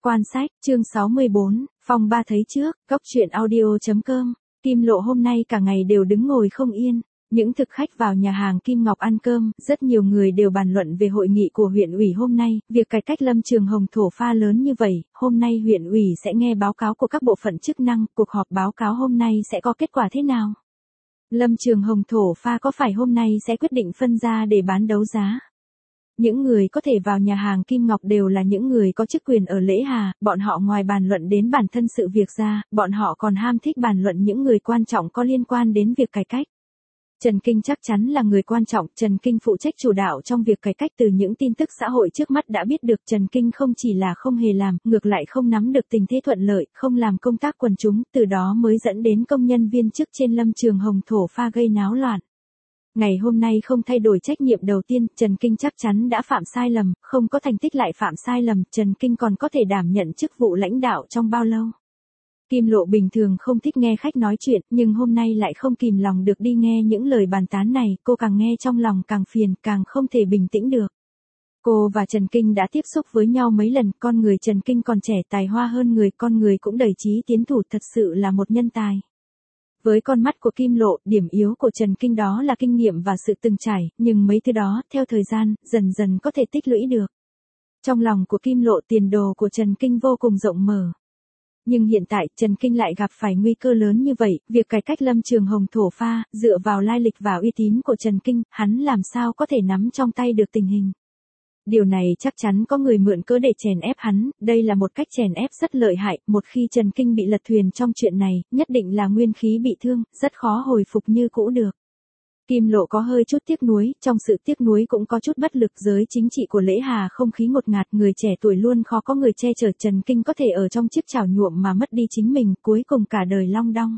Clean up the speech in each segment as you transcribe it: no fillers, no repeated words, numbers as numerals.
Quan sách, chương 64, phòng 3 thấy trước, góc truyện audio.com. Kim Lộ hôm nay cả ngày đều đứng ngồi không yên. Những thực khách vào nhà hàng Kim Ngọc ăn cơm, rất nhiều người đều bàn luận về hội nghị của huyện ủy hôm nay, việc cải cách Lâm Trường Hồng thổ pha lớn như vậy, hôm nay huyện ủy sẽ nghe báo cáo của các bộ phận chức năng, cuộc họp báo cáo hôm nay sẽ có kết quả thế nào? Lâm Trường Hồng thổ pha có phải hôm nay sẽ quyết định phân ra để bán đấu giá? Những người có thể vào nhà hàng Kim Ngọc đều là những người có chức quyền ở Lễ Hà, bọn họ ngoài bàn luận đến bản thân sự việc ra, bọn họ còn ham thích bàn luận những người quan trọng có liên quan đến việc cải cách. Trần Kinh chắc chắn là người quan trọng, Trần Kinh phụ trách chủ đạo trong việc cải cách. Từ những tin tức xã hội trước mắt đã biết được Trần Kinh không chỉ là không hề làm, ngược lại không nắm được tình thế thuận lợi, không làm công tác quần chúng, từ đó mới dẫn đến công nhân viên chức trên Lâm Trường Hồng thổ pha gây náo loạn. Ngày hôm nay không thay đổi trách nhiệm đầu tiên, Trần Kinh chắc chắn đã phạm sai lầm, không có thành tích lại phạm sai lầm, Trần Kinh còn có thể đảm nhận chức vụ lãnh đạo trong bao lâu? Kim Lộ bình thường không thích nghe khách nói chuyện, nhưng hôm nay lại không kìm lòng được đi nghe những lời bàn tán này, cô càng nghe trong lòng càng phiền, càng không thể bình tĩnh được. Cô và Trần Kinh đã tiếp xúc với nhau mấy lần, con người Trần Kinh còn trẻ, tài hoa hơn người, con người cũng đầy trí tiến thủ, thật sự là một nhân tài. Với con mắt của Kim Lộ, điểm yếu của Trần Kinh đó là kinh nghiệm và sự từng trải, nhưng mấy thứ đó, theo thời gian, dần dần có thể tích lũy được. Trong lòng của Kim Lộ, tiền đồ của Trần Kinh vô cùng rộng mở. Nhưng hiện tại, Trần Kinh lại gặp phải nguy cơ lớn như vậy, việc cải cách Lâm Trường Hồng thổ pha, dựa vào lai lịch và uy tín của Trần Kinh, hắn làm sao có thể nắm trong tay được tình hình. Điều này chắc chắn có người mượn cớ để chèn ép hắn, đây là một cách chèn ép rất lợi hại, một khi Trần Kinh bị lật thuyền trong chuyện này, nhất định là nguyên khí bị thương, rất khó hồi phục như cũ được. Kim Lộ có hơi chút tiếc nuối, trong sự tiếc nuối cũng có chút bất lực. Giới chính trị của Lễ Hà không khí ngột ngạt, người trẻ tuổi luôn khó có người che chở, Trần Kinh có thể ở trong chiếc chảo nhuộm mà mất đi chính mình, cuối cùng cả đời long đong.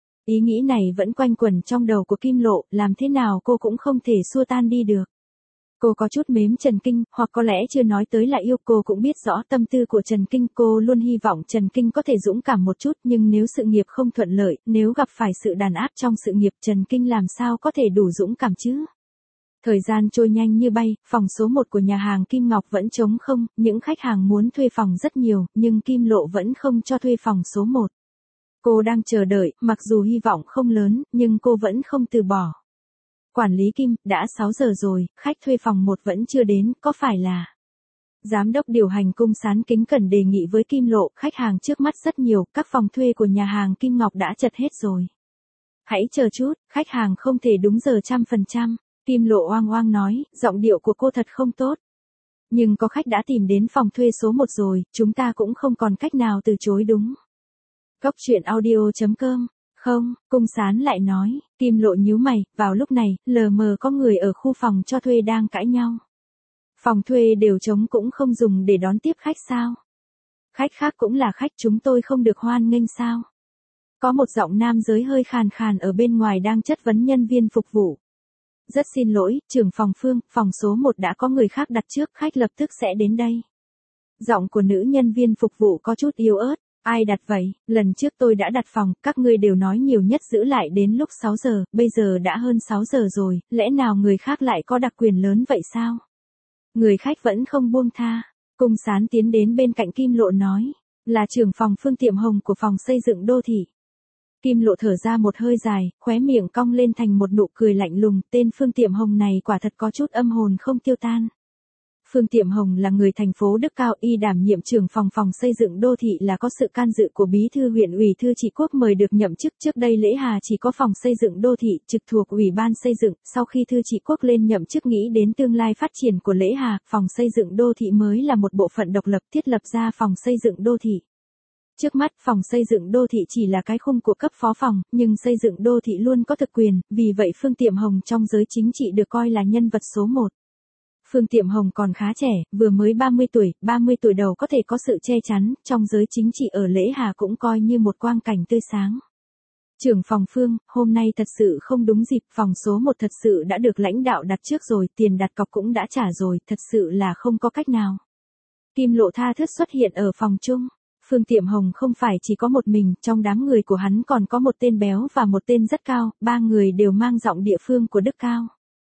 Ý nghĩ này vẫn quanh quẩn trong đầu của Kim Lộ, làm thế nào cô cũng không thể xua tan đi được. Cô có chút mến Trần Kinh, hoặc có lẽ chưa nói tới là yêu, cô cũng biết rõ tâm tư của Trần Kinh, cô luôn hy vọng Trần Kinh có thể dũng cảm một chút, nhưng nếu sự nghiệp không thuận lợi, nếu gặp phải sự đàn áp trong sự nghiệp, Trần Kinh làm sao có thể đủ dũng cảm chứ? Thời gian trôi nhanh như bay, phòng số 1 của nhà hàng Kim Ngọc vẫn trống không, những khách hàng muốn thuê phòng rất nhiều, nhưng Kim Lộ vẫn không cho thuê phòng số 1. Cô đang chờ đợi, mặc dù hy vọng không lớn, nhưng cô vẫn không từ bỏ. Quản lý Kim, đã 6 giờ rồi, khách thuê phòng 1 vẫn chưa đến, có phải là... Giám đốc điều hành Cung Sán kính cẩn đề nghị với Kim Lộ, khách hàng trước mắt rất nhiều, các phòng thuê của nhà hàng Kim Ngọc đã chật hết rồi. Hãy chờ chút, khách hàng không thể đúng giờ 100%, Kim Lộ oang oang nói, giọng điệu của cô thật không tốt. Nhưng có khách đã tìm đến phòng thuê số 1 rồi, chúng ta cũng không còn cách nào từ chối đúng. Góc truyện audio.com. Không, Cung Sán lại nói, Kim Lộ nhíu mày, vào lúc này, lờ mờ có người ở khu phòng cho thuê đang cãi nhau. Phòng thuê đều trống cũng không dùng để đón tiếp khách sao? Khách khác cũng là khách, chúng tôi không được hoan nghênh sao? Có một giọng nam giới hơi khàn khàn ở bên ngoài đang chất vấn nhân viên phục vụ. Rất xin lỗi, trưởng phòng Phương, phòng số 1 đã có người khác đặt trước, khách lập tức sẽ đến đây. Giọng của nữ nhân viên phục vụ có chút yếu ớt. Ai đặt vậy, lần trước tôi đã đặt phòng, các ngươi đều nói nhiều nhất giữ lại đến lúc 6 giờ, bây giờ đã hơn 6 giờ rồi, lẽ nào người khác lại có đặc quyền lớn vậy sao? Người khách vẫn không buông tha. Cung Sán tiến đến bên cạnh Kim Lộ nói, là trưởng phòng Phương Tiệm Hồng của phòng xây dựng đô thị. Kim Lộ thở ra một hơi dài, khóe miệng cong lên thành một nụ cười lạnh lùng, tên Phương Tiệm Hồng này quả thật có chút âm hồn không tiêu tan. Phương Tiệm Hồng là người thành phố Đức Cao, y đảm nhiệm trưởng phòng xây dựng đô thị là có sự can dự của bí thư huyện ủy Thư Trị Quốc mời được nhậm chức. Trước đây Lễ Hà chỉ có phòng xây dựng đô thị trực thuộc ủy ban xây dựng, sau khi Thư Trị Quốc lên nhậm chức nghĩ đến tương lai phát triển của Lễ Hà, phòng xây dựng đô thị mới là một bộ phận độc lập, thiết lập ra phòng xây dựng đô thị. Trước mắt, phòng xây dựng đô thị chỉ là cái khung của cấp phó phòng, nhưng xây dựng đô thị luôn có thực quyền, vì vậy Phương Tiệm Hồng trong giới chính trị được coi là nhân vật số 1. Phương Tiệm Hồng còn khá trẻ, vừa mới 30 tuổi đầu có thể có sự che chắn, trong giới chính trị ở Lễ Hà cũng coi như một quang cảnh tươi sáng. Trưởng phòng Phương, hôm nay thật sự không đúng dịp, phòng số 1 thật sự đã được lãnh đạo đặt trước rồi, tiền đặt cọc cũng đã trả rồi, thật sự là không có cách nào. Kim Lộ tha thướt xuất hiện ở phòng chung. Phương Tiệm Hồng không phải chỉ có một mình, trong đám người của hắn còn có một tên béo và một tên rất cao, ba người đều mang giọng địa phương của Đức Cao.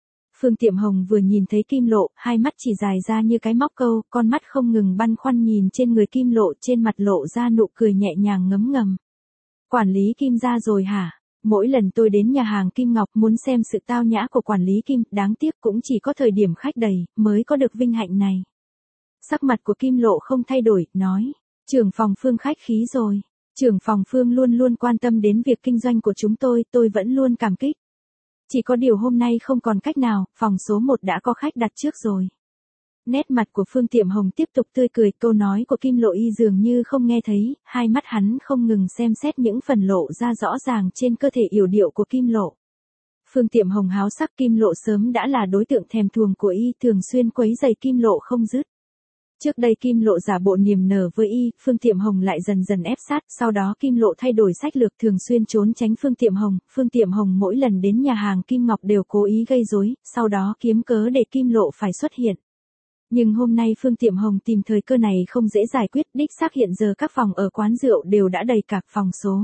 Phương Tiệm Hồng vừa nhìn thấy Kim Lộ, hai mắt chỉ dài ra như cái móc câu, con mắt không ngừng băn khoăn nhìn trên người Kim Lộ, trên mặt lộ ra nụ cười nhẹ nhàng ngấm ngầm. Quản lý Kim ra rồi hả? Mỗi lần tôi đến nhà hàng Kim Ngọc muốn xem sự tao nhã của quản lý Kim, đáng tiếc cũng chỉ có thời điểm khách đầy, mới có được vinh hạnh này. Sắc mặt của Kim Lộ không thay đổi, nói, trưởng phòng Phương khách khí rồi. Trưởng phòng Phương luôn luôn quan tâm đến việc kinh doanh của chúng tôi vẫn luôn cảm kích. Chỉ có điều hôm nay không còn cách nào, phòng số 1 đã có khách đặt trước rồi. Nét mặt của Phương Tiệm Hồng tiếp tục tươi cười, câu nói của Kim Lộ y dường như không nghe thấy, hai mắt hắn không ngừng xem xét những phần lộ ra rõ ràng trên cơ thể yểu điệu của Kim Lộ. Phương Tiệm Hồng háo sắc, Kim Lộ sớm đã là đối tượng thèm thuồng của y, thường xuyên quấy rầy Kim Lộ không dứt. Trước đây Kim Lộ giả bộ niềm nở với y, Phương Tiệm Hồng lại dần dần ép sát, sau đó Kim Lộ thay đổi sách lược thường xuyên trốn tránh Phương Tiệm Hồng mỗi lần đến nhà hàng Kim Ngọc đều cố ý gây rối, sau đó kiếm cớ để Kim Lộ phải xuất hiện. Nhưng hôm nay Phương Tiệm Hồng tìm thời cơ này không dễ giải quyết, đích xác hiện giờ các phòng ở quán rượu đều đã đầy cạc phòng số.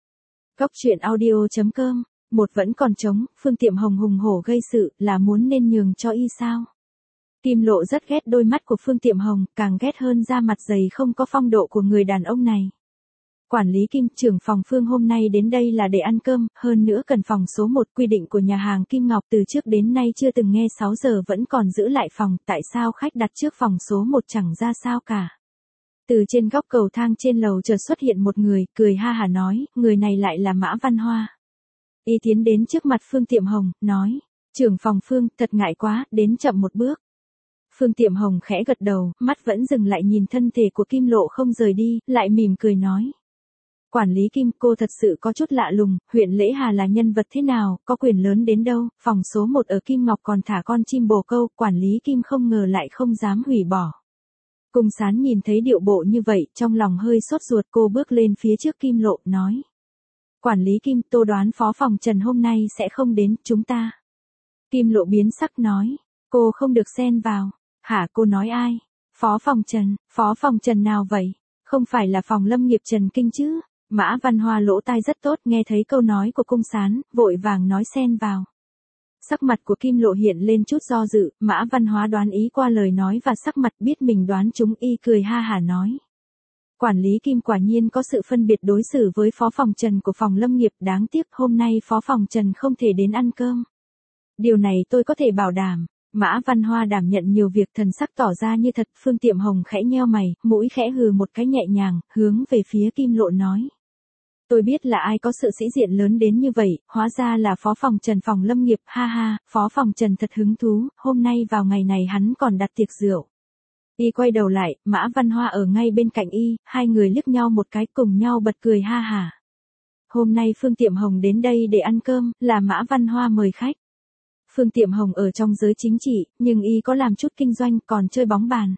Góc truyện audio.com, một vẫn còn trống, Phương Tiệm Hồng hùng hổ gây sự, là muốn nên nhường cho y sao? Kim Lộ rất ghét đôi mắt của Phương Tiệm Hồng, càng ghét hơn da mặt dày không có phong độ của người đàn ông này. Quản lý Kim, trưởng phòng Phương hôm nay đến đây là để ăn cơm, hơn nữa cần phòng số 1, quy định của nhà hàng Kim Ngọc từ trước đến nay chưa từng nghe 6 giờ vẫn còn giữ lại phòng, tại sao khách đặt trước phòng số 1 chẳng ra sao cả. Từ trên góc cầu thang trên lầu chợt xuất hiện một người, cười ha hả nói, người này lại là Mã Văn Hoa. Y tiến đến trước mặt Phương Tiệm Hồng, nói, trưởng phòng Phương, thật ngại quá, đến chậm một bước. Phương Tiệm Hồng khẽ gật đầu, mắt vẫn dừng lại nhìn thân thể của Kim Lộ không rời đi, lại mỉm cười nói. Quản lý Kim, cô thật sự có chút lạ lùng, huyện Lễ Hà là nhân vật thế nào, có quyền lớn đến đâu, phòng số 1 ở Kim Ngọc còn thả con chim bồ câu, quản lý Kim không ngờ lại không dám hủy bỏ. Cung Sán nhìn thấy điệu bộ như vậy, trong lòng hơi sốt ruột, cô bước lên phía trước Kim Lộ, nói. Quản lý Kim, tôi đoán phó phòng Trần hôm nay sẽ không đến, chúng ta. Kim Lộ biến sắc nói, cô không được xen vào. Hả, cô nói ai? Phó phòng Trần nào vậy? Không phải là phòng lâm nghiệp Trần Kinh chứ? Mã Văn Hoa lỗ tai rất tốt, nghe thấy câu nói của Cung Sán, vội vàng nói xen vào. Sắc mặt của Kim Lộ hiện lên chút do dự, Mã Văn Hóa đoán ý qua lời nói và sắc mặt biết mình đoán chúng, y cười ha hả nói. Quản lý Kim quả nhiên có sự phân biệt đối xử với phó phòng Trần của phòng lâm nghiệp, đáng tiếc hôm nay phó phòng Trần không thể đến ăn cơm. Điều này tôi có thể bảo đảm. Mã Văn Hoa đảm nhận nhiều việc, thần sắc tỏ ra như thật. Phương Tiệm Hồng khẽ nheo mày, mũi khẽ hừ một cái nhẹ nhàng, hướng về phía Kim Lộ nói. Tôi biết là ai có sự sĩ diện lớn đến như vậy, hóa ra là phó phòng Trần phòng lâm nghiệp, ha ha, phó phòng Trần thật hứng thú, hôm nay vào ngày này hắn còn đặt tiệc rượu. Y quay đầu lại, Mã Văn Hoa ở ngay bên cạnh y, hai người liếc nhau một cái cùng nhau bật cười ha hả. Hôm nay Phương Tiệm Hồng đến đây để ăn cơm, là Mã Văn Hoa mời khách. Phương Tiệm Hồng ở trong giới chính trị, nhưng y có làm chút kinh doanh, còn chơi bóng bàn.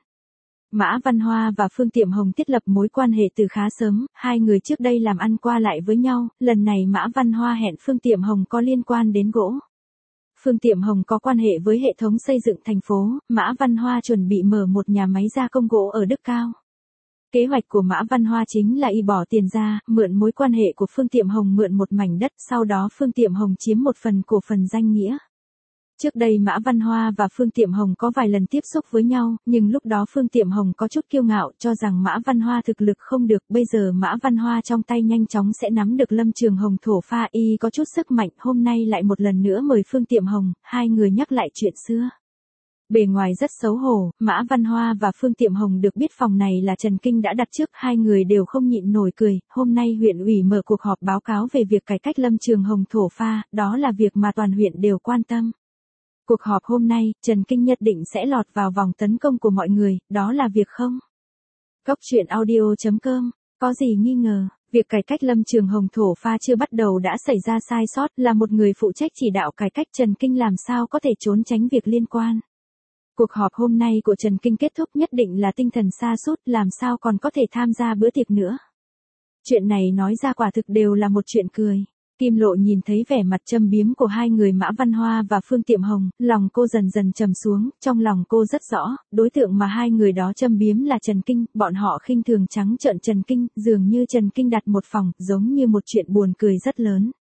Mã Văn Hoa và Phương Tiệm Hồng thiết lập mối quan hệ từ khá sớm, hai người trước đây làm ăn qua lại với nhau, lần này Mã Văn Hoa hẹn Phương Tiệm Hồng có liên quan đến gỗ. Phương Tiệm Hồng có quan hệ với hệ thống xây dựng thành phố, Mã Văn Hoa chuẩn bị mở một nhà máy gia công gỗ ở Đức Cao. Kế hoạch của Mã Văn Hoa chính là y bỏ tiền ra, mượn mối quan hệ của Phương Tiệm Hồng mượn một mảnh đất, sau đó Phương Tiệm Hồng chiếm một phần cổ phần danh nghĩa. Trước đây Mã Văn Hoa và Phương Tiệm Hồng có vài lần tiếp xúc với nhau, nhưng lúc đó Phương Tiệm Hồng có chút kiêu ngạo, cho rằng Mã Văn Hoa thực lực không được, bây giờ Mã Văn Hoa trong tay nhanh chóng sẽ nắm được Lâm Trường Hồng thổ pha, y có chút sức mạnh, hôm nay lại một lần nữa mời Phương Tiệm Hồng, hai người nhắc lại chuyện xưa. Bề ngoài rất xấu hổ, Mã Văn Hoa và Phương Tiệm Hồng được biết phòng này là Trần Kinh đã đặt trước, hai người đều không nhịn nổi cười, hôm nay huyện ủy mở cuộc họp báo cáo về việc cải cách Lâm Trường Hồng thổ pha, đó là việc mà toàn huyện đều quan tâm. Cuộc họp hôm nay, Trần Kinh nhất định sẽ lọt vào vòng tấn công của mọi người, đó là việc không? Góc truyện audio.com, có gì nghi ngờ, việc cải cách Lâm Trường Hồng thổ pha chưa bắt đầu đã xảy ra sai sót, là một người phụ trách chỉ đạo cải cách Trần Kinh làm sao có thể trốn tránh việc liên quan. Cuộc họp hôm nay của Trần Kinh kết thúc nhất định là tinh thần sa sút, làm sao còn có thể tham gia bữa tiệc nữa. Chuyện này nói ra quả thực đều là một chuyện cười. Kim Lộ nhìn thấy vẻ mặt châm biếm của hai người Mã Văn Hoa và Phương Tiệm Hồng, lòng cô dần dần trầm xuống, trong lòng cô rất rõ, đối tượng mà hai người đó châm biếm là Trần Kinh, bọn họ khinh thường trắng trợn Trần Kinh, dường như Trần Kinh đặt một phòng, giống như một chuyện buồn cười rất lớn.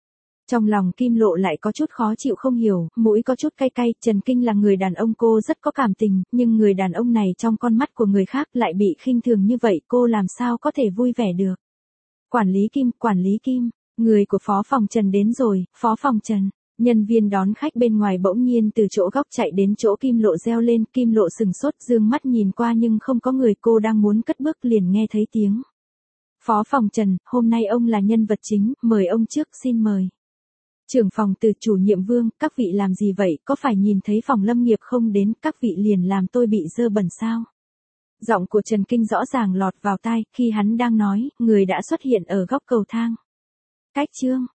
Trong lòng Kim Lộ lại có chút khó chịu không hiểu, mũi có chút cay cay, Trần Kinh là người đàn ông cô rất có cảm tình, nhưng người đàn ông này trong con mắt của người khác lại bị khinh thường như vậy, cô làm sao có thể vui vẻ được. Quản lý Kim, người của phó phòng Trần đến rồi, phó phòng Trần. Nhân viên đón khách bên ngoài bỗng nhiên từ chỗ góc chạy đến chỗ Kim Lộ reo lên, Kim Lộ sừng sốt dương mắt nhìn qua nhưng không có người, cô đang muốn cất bước liền nghe thấy tiếng. Phó phòng Trần, hôm nay ông là nhân vật chính, mời ông trước, xin mời. Trưởng phòng Từ, chủ nhiệm Vương, các vị làm gì vậy, có phải nhìn thấy phòng Lâm Nghiệp không đến, các vị liền làm tôi bị dơ bẩn sao? Giọng của Trần Kinh rõ ràng lọt vào tai, khi hắn đang nói, người đã xuất hiện ở góc cầu thang. Cách chương